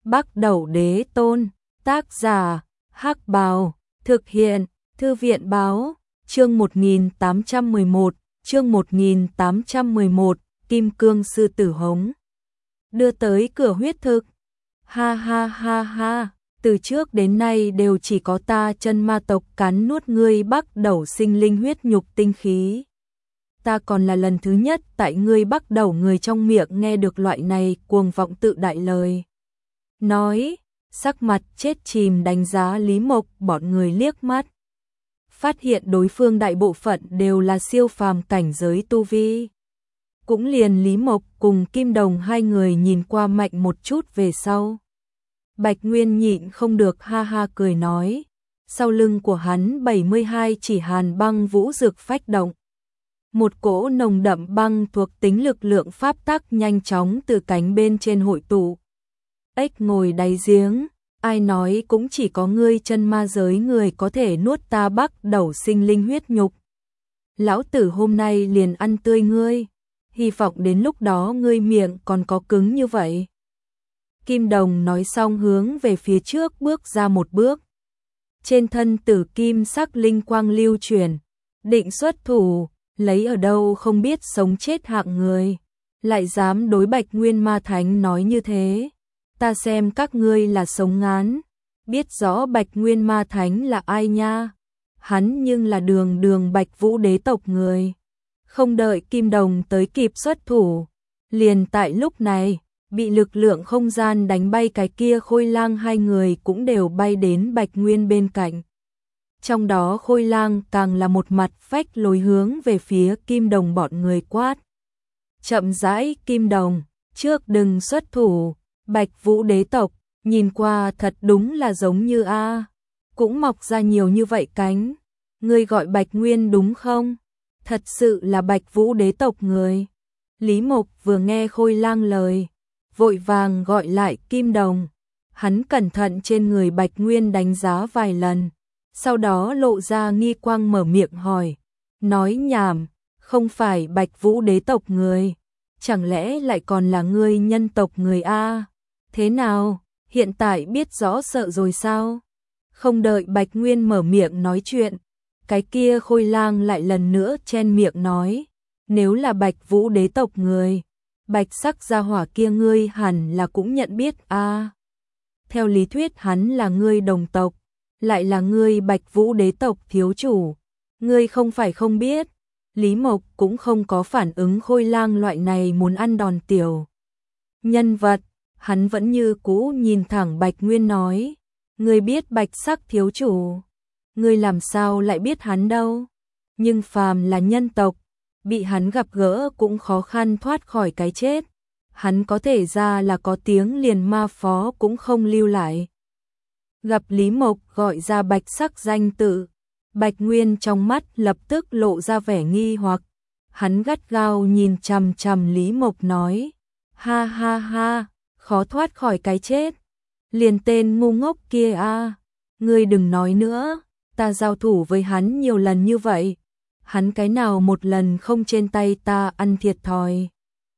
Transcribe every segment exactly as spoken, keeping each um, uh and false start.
Bắc Đẩu Đế Tôn, tác giả, Hắc Bào, thực hiện, Thư viện Báo, chương một nghìn tám trăm mười một, chương một nghìn tám trăm mười một, Kim Cương Sư Tử Hống. Đưa tới cửa huyết thực. Ha ha ha ha, từ trước đến nay đều chỉ có ta chân ma tộc cắn nuốt ngươi Bắc Đẩu sinh linh huyết nhục tinh khí. Ta còn là lần thứ nhất tại ngươi Bắc Đẩu người trong miệng nghe được loại này cuồng vọng tự đại lời. Nói, sắc mặt chết chìm đánh giá Lý Mộc bọn người liếc mắt. Phát hiện đối phương đại bộ phận đều là siêu phàm cảnh giới tu vi. Cũng liền Lý Mộc cùng Kim Đồng hai người nhìn qua mạnh một chút về sau. Bạch Nguyên nhịn không được ha ha cười nói. Sau lưng của hắn bảy mươi hai chỉ hàn băng vũ dược phách động. Một cỗ nồng đậm băng thuộc tính lực lượng pháp tắc nhanh chóng từ cánh bên trên hội tụ. Ếch ngồi đáy giếng, ai nói cũng chỉ có ngươi chân ma giới người có thể nuốt ta Bắc Đẩu sinh linh huyết nhục. Lão tử hôm nay liền ăn tươi ngươi, hy vọng đến lúc đó ngươi miệng còn có cứng như vậy. Kim Đồng nói xong hướng về phía trước bước ra một bước. Trên thân tử kim sắc linh quang lưu truyền, định xuất thủ, lấy ở đâu không biết sống chết hạng người, lại dám đối Bạch Nguyên Ma Thánh nói như thế. Ta xem các ngươi là sống ngán, biết rõ Bạch Nguyên Ma Thánh là ai nha, hắn nhưng là đường đường Bạch Vũ đế tộc người. Không đợi Kim Đồng tới kịp xuất thủ, liền tại lúc này, bị lực lượng không gian đánh bay cái kia Khôi Lang hai người cũng đều bay đến Bạch Nguyên bên cạnh. Trong đó Khôi Lang càng là một mặt phách lối hướng về phía Kim Đồng bọn người quát. Chậm rãi Kim Đồng, trước đừng xuất thủ. Bạch Vũ đế tộc, nhìn qua thật đúng là giống như a, cũng mọc ra nhiều như vậy cánh. Ngươi gọi Bạch Nguyên đúng không? Thật sự là Bạch Vũ đế tộc người. Lý Mộc vừa nghe Khôi Lang lời, vội vàng gọi lại Kim Đồng. Hắn cẩn thận trên người Bạch Nguyên đánh giá vài lần, sau đó lộ ra nghi quang mở miệng hỏi, nói nhảm, không phải Bạch Vũ đế tộc người, chẳng lẽ lại còn là ngươi nhân tộc người a? Thế nào, hiện tại biết rõ sợ rồi sao? Không đợi Bạch Nguyên mở miệng nói chuyện, cái kia Khôi Lang lại lần nữa chen miệng nói, nếu là Bạch Vũ đế tộc người, bạch sắc gia hỏa kia ngươi hẳn là cũng nhận biết a. À, theo lý thuyết hắn là ngươi đồng tộc, lại là ngươi Bạch Vũ đế tộc thiếu chủ, ngươi không phải không biết. Lý Mộc cũng không có phản ứng Khôi Lang loại này muốn ăn đòn tiểu nhân vật. Hắn vẫn như cũ nhìn thẳng Bạch Nguyên nói, ngươi biết bạch sắc thiếu chủ, ngươi làm sao lại biết hắn đâu, nhưng phàm là nhân tộc, bị hắn gặp gỡ cũng khó khăn thoát khỏi cái chết, hắn có thể ra là có tiếng liền ma phó cũng không lưu lại. Gặp Lý Mộc gọi ra bạch sắc danh tự, Bạch Nguyên trong mắt lập tức lộ ra vẻ nghi hoặc, hắn gắt gao nhìn chằm chằm Lý Mộc nói, ha ha ha, khó thoát khỏi cái chết, liền tên ngu ngốc kia a, à. Ngươi đừng nói nữa, ta giao thủ với hắn nhiều lần như vậy, hắn cái nào một lần không trên tay ta ăn thiệt thòi,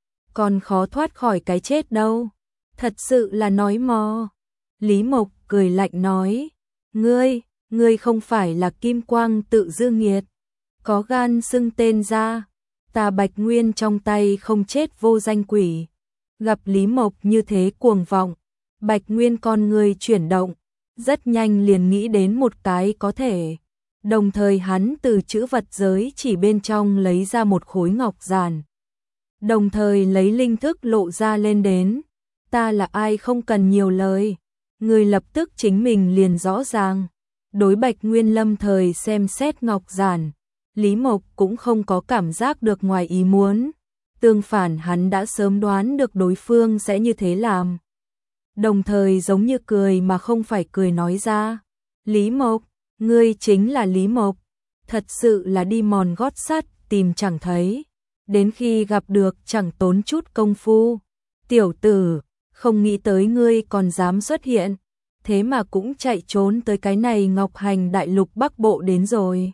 còn khó thoát khỏi cái chết đâu, thật sự là nói mò. Lý Mộc cười lạnh nói, ngươi, ngươi không phải là Kim Quang tự dư nghiệt, có gan xưng tên ra, ta Bạch Nguyên trong tay không chết vô danh quỷ. Gặp Lý Mộc như thế cuồng vọng, Bạch Nguyên con người chuyển động, rất nhanh liền nghĩ đến một cái có thể. Đồng thời hắn từ chữ vật giới chỉ bên trong lấy ra một khối ngọc giản. Đồng thời lấy linh thức lộ ra lên đến. Ta là ai không cần nhiều lời. Người lập tức chính mình liền rõ ràng. Đối Bạch Nguyên lâm thời xem xét ngọc giản, Lý Mộc cũng không có cảm giác được ngoài ý muốn. Tương phản hắn đã sớm đoán được đối phương sẽ như thế làm. Đồng thời giống như cười mà không phải cười nói ra. Lý Mộc, ngươi chính là Lý Mộc. Thật sự là đi mòn gót sắt tìm chẳng thấy. Đến khi gặp được chẳng tốn chút công phu. Tiểu tử, không nghĩ tới ngươi còn dám xuất hiện. Thế mà cũng chạy trốn tới cái này Ngọc Hành đại lục Bắc Bộ đến rồi.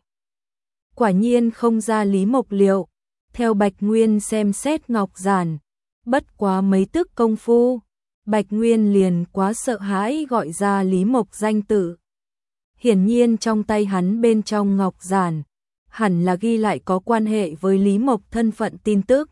Quả nhiên không ra Lý Mộc liệu. Theo Bạch Nguyên xem xét ngọc giản, bất quá mấy tức công phu, Bạch Nguyên liền quá sợ hãi gọi ra Lý Mộc danh tự. Hiển nhiên trong tay hắn bên trong ngọc giản, hẳn là ghi lại có quan hệ với Lý Mộc thân phận tin tức.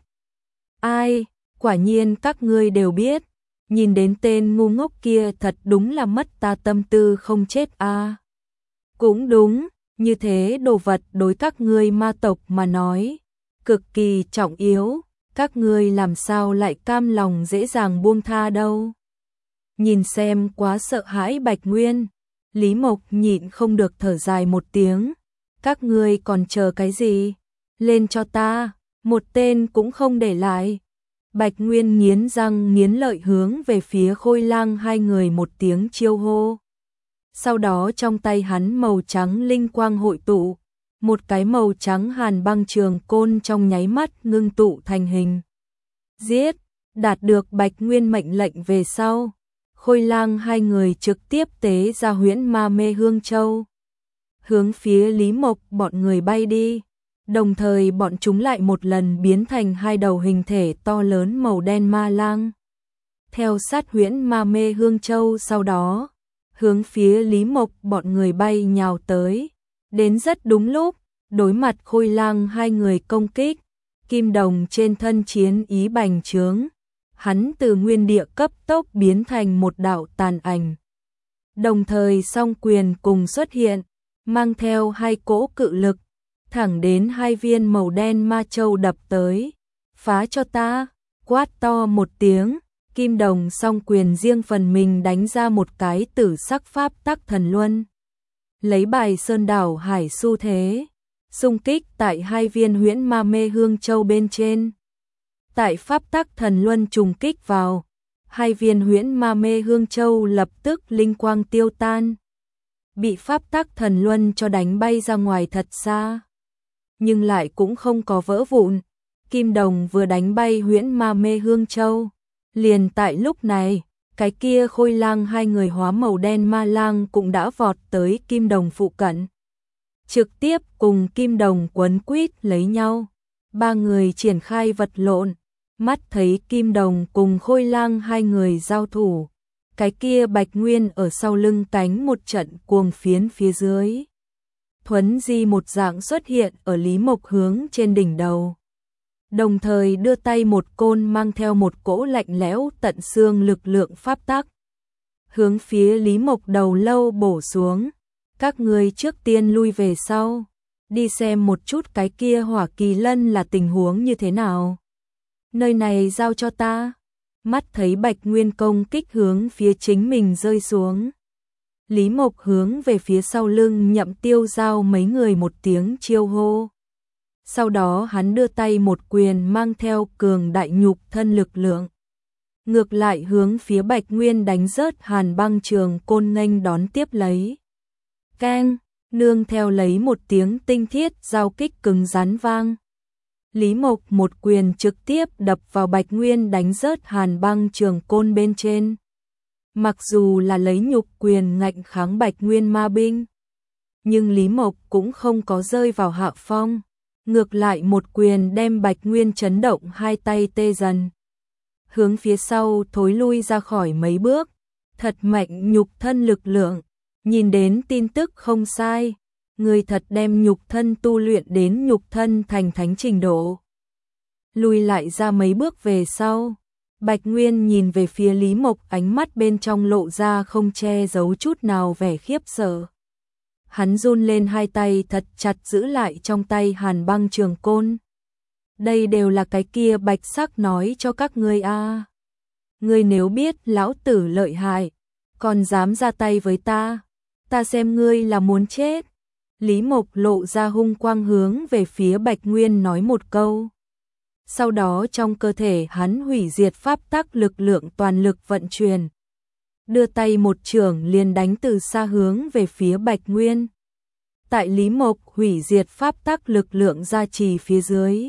Ai, quả nhiên các ngươi đều biết, nhìn đến tên ngu ngốc kia thật đúng là mất ta tâm tư không chết a. À. Cũng đúng, như thế đồ vật đối các ngươi ma tộc mà nói, cực kỳ trọng yếu, các ngươi làm sao lại cam lòng dễ dàng buông tha đâu. Nhìn xem quá sợ hãi Bạch Nguyên, Lý Mộc nhịn không được thở dài một tiếng, các ngươi còn chờ cái gì, lên cho ta, một tên cũng không để lại. Bạch Nguyên nghiến răng nghiến lợi hướng về phía Khôi Lang hai người một tiếng chiêu hô. Sau đó trong tay hắn màu trắng linh quang hội tụ, một cái màu trắng hàn băng trường côn trong nháy mắt ngưng tụ thành hình. Giết, đạt được Bạch Nguyên mệnh lệnh về sau, Khôi Lang hai người trực tiếp tế ra huyễn ma mê hương châu. Hướng phía Lý Mộc bọn người bay đi, đồng thời bọn chúng lại một lần biến thành hai đầu hình thể to lớn màu đen ma lang. Theo sát huyễn ma mê hương châu sau đó, hướng phía Lý Mộc bọn người bay nhào tới, đến rất đúng lúc, đối mặt Khôi Lang hai người công kích, kim đồng trên thân chiến ý bành trướng, hắn từ nguyên địa cấp tốc biến thành một đạo tàn ảnh. Đồng thời song quyền cùng xuất hiện, mang theo hai cỗ cự lực, thẳng đến hai viên màu đen ma châu đập tới. Phá cho ta, quát to một tiếng, kim đồng song quyền riêng phần mình đánh ra một cái tử sắc pháp tắc thần luân. Lấy bài sơn đảo hải xu thế, xung kích tại hai viên huyễn ma mê hương châu bên trên. Tại pháp tắc thần luân trùng kích vào, hai viên huyễn ma mê hương châu lập tức linh quang tiêu tan, bị pháp tắc thần luân cho đánh bay ra ngoài thật xa, nhưng lại cũng không có vỡ vụn. Kim đồng vừa đánh bay huyễn ma mê hương châu, liền tại lúc này, cái kia Khôi Lang hai người hóa màu đen ma lang cũng đã vọt tới kim đồng phụ cận, trực tiếp cùng kim đồng quấn quýt lấy nhau. Ba người triển khai vật lộn, mắt thấy kim đồng cùng Khôi Lang hai người giao thủ, cái kia Bạch Nguyên ở sau lưng cánh một trận cuồng phiến phía dưới. Thuấn di một dạng xuất hiện ở Lý Mộc hướng trên đỉnh đầu, đồng thời đưa tay một côn mang theo một cỗ lạnh lẽo tận xương lực lượng pháp tắc, hướng phía Lý Mộc đầu lâu bổ xuống. Các ngươi trước tiên lui về sau, đi xem một chút cái kia Hỏa Kỳ Lân là tình huống như thế nào. Nơi này giao cho ta. Mắt thấy Bạch Nguyên công kích hướng phía chính mình rơi xuống, Lý Mộc hướng về phía sau lưng Nhậm Tiêu Giao mấy người một tiếng chiêu hô. Sau đó hắn đưa tay một quyền mang theo cường đại nhục thân lực lượng, ngược lại hướng phía Bạch Nguyên đánh rớt hàn băng trường côn nghênh đón tiếp lấy. Keng, nương theo lấy một tiếng tinh thiết giao kích cứng rắn vang. Lý Mộc một quyền trực tiếp đập vào Bạch Nguyên đánh rớt hàn băng trường côn bên trên. Mặc dù là lấy nhục quyền ngạnh kháng Bạch Nguyên ma binh, nhưng Lý Mộc cũng không có rơi vào hạ phong, ngược lại một quyền đem Bạch Nguyên chấn động hai tay tê dần, hướng phía sau thối lui ra khỏi mấy bước. Thật mạnh nhục thân lực lượng, nhìn đến tin tức không sai, người thật đem nhục thân tu luyện đến nhục thân thành thánh trình độ. Lùi lại ra mấy bước về sau, Bạch Nguyên nhìn về phía Lý Mộc, ánh mắt bên trong lộ ra không che giấu chút nào vẻ khiếp sợ. Hắn run lên hai tay thật chặt giữ lại trong tay hàn băng trường côn. Đây đều là cái kia bạch sắc nói cho các ngươi a. À. Ngươi nếu biết lão tử lợi hại, còn dám ra tay với ta, ta xem ngươi là muốn chết. Lý Mộc lộ ra hung quang hướng về phía Bạch Nguyên nói một câu. Sau đó trong cơ thể hắn hủy diệt pháp tắc lực lượng toàn lực vận chuyển, đưa tay một chưởng liền đánh từ xa hướng về phía Bạch Nguyên. Tại Lý Mộc hủy diệt pháp tắc lực lượng gia trì phía dưới,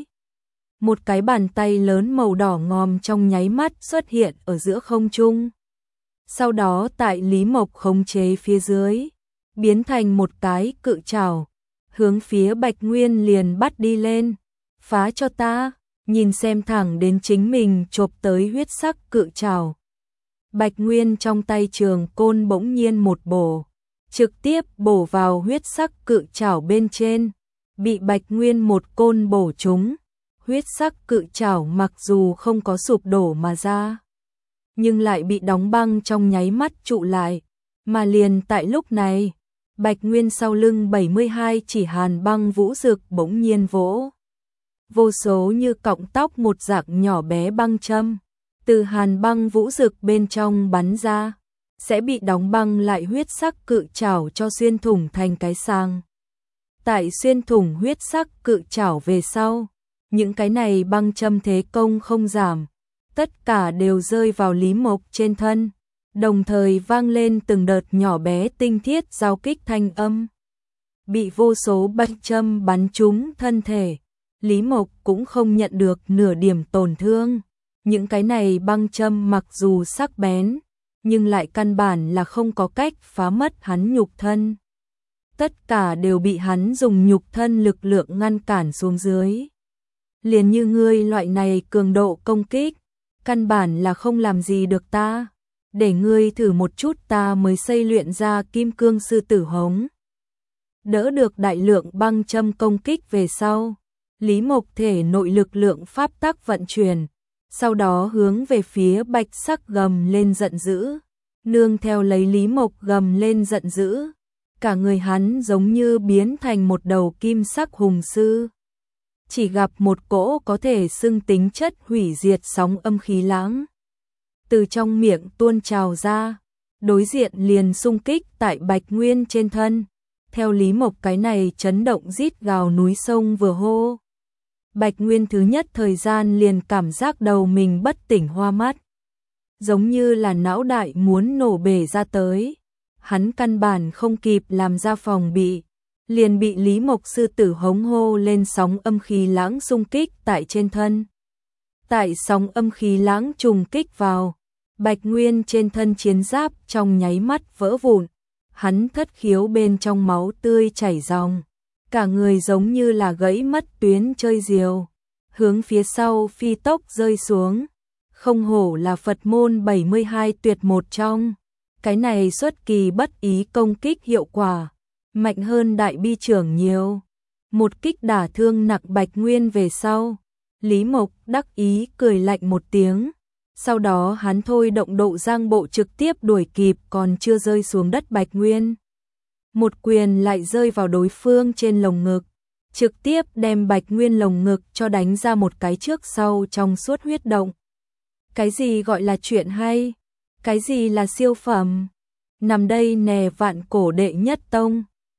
một cái bàn tay lớn màu đỏ ngòm trong nháy mắt xuất hiện ở giữa không trung. Sau đó tại Lý Mộc khống chế phía dưới, biến thành một cái cự trảo, hướng phía Bạch Nguyên liền bắt đi lên. Phá cho ta, nhìn xem thẳng đến chính mình chộp tới huyết sắc cự trảo. Bạch Nguyên trong tay trường côn bỗng nhiên một bổ, trực tiếp bổ vào huyết sắc cự trảo bên trên, bị Bạch Nguyên một côn bổ trúng. Huyết sắc cự trảo mặc dù không có sụp đổ mà ra, nhưng lại bị đóng băng trong nháy mắt trụ lại, mà liền tại lúc này, Bạch Nguyên sau lưng bảy mươi hai chỉ hàn băng vũ dực bỗng nhiên vỗ. Vô số như cọng tóc một dạng nhỏ bé băng châm, từ hàn băng vũ dực bên trong bắn ra, sẽ bị đóng băng lại huyết sắc cự trảo cho xuyên thủng thành cái sang. Tại xuyên thủng huyết sắc cự trảo về sau, những cái này băng châm thế công không giảm, tất cả đều rơi vào Lý Mộc trên thân, đồng thời vang lên từng đợt nhỏ bé tinh thiết giao kích thanh âm. Bị vô số băng châm bắn trúng thân thể, Lý Mộc cũng không nhận được nửa điểm tổn thương. Những cái này băng châm mặc dù sắc bén, nhưng lại căn bản là không có cách phá mất hắn nhục thân. Tất cả đều bị hắn dùng nhục thân lực lượng ngăn cản xuống dưới. Liền như ngươi loại này cường độ công kích, căn bản là không làm gì được ta. Để ngươi thử một chút ta mới xây luyện ra kim cương sư tử hống. Đỡ được đại lượng băng châm công kích về sau, Lý Mộc thể nội lực lượng pháp tắc vận chuyển, sau đó hướng về phía bạch sắc gầm lên giận dữ. Nương theo lấy Lý Mộc gầm lên giận dữ, cả người hắn giống như biến thành một đầu kim sắc hùng sư. Chỉ gặp một cỗ có thể xưng tính chất hủy diệt sóng âm khí lãng từ trong miệng tuôn trào ra, đối diện liền xung kích tại Bạch Nguyên trên thân. Theo Lý Mộc cái này chấn động rít gào núi sông vừa hô, Bạch Nguyên thứ nhất thời gian liền cảm giác đầu mình bất tỉnh hoa mắt, giống như là não đại muốn nổ bể ra tới. Hắn căn bản không kịp làm ra phòng bị, liền bị Lý Mộc sư tử hống hô lên sóng âm khí lãng xung kích tại trên thân. Tại sóng âm khí lãng trùng kích vào, Bạch Nguyên trên thân chiến giáp trong nháy mắt vỡ vụn, hắn thất khiếu bên trong máu tươi chảy ròng, cả người giống như là gãy mất tuyến chơi diều, hướng phía sau phi tốc rơi xuống. Không hổ là Phật môn bảy mươi hai tuyệt một trong, cái này xuất kỳ bất ý công kích hiệu quả mạnh hơn đại bi trưởng nhiều. Một kích đả thương nặng Bạch Nguyên về sau, Lý Mộc đắc ý cười lạnh một tiếng, sau đó hắn thôi động độ giang bộ trực tiếp đuổi kịp còn chưa rơi xuống đất Bạch Nguyên. Một quyền lại rơi vào đối phương trên lồng ngực, trực tiếp đem Bạch Nguyên lồng ngực cho đánh ra một cái trước sau trong suốt huyết động. Cái gì gọi là chuyện hay? Cái gì là siêu phẩm? Nằm đây nè vạn cổ đệ nhất tông.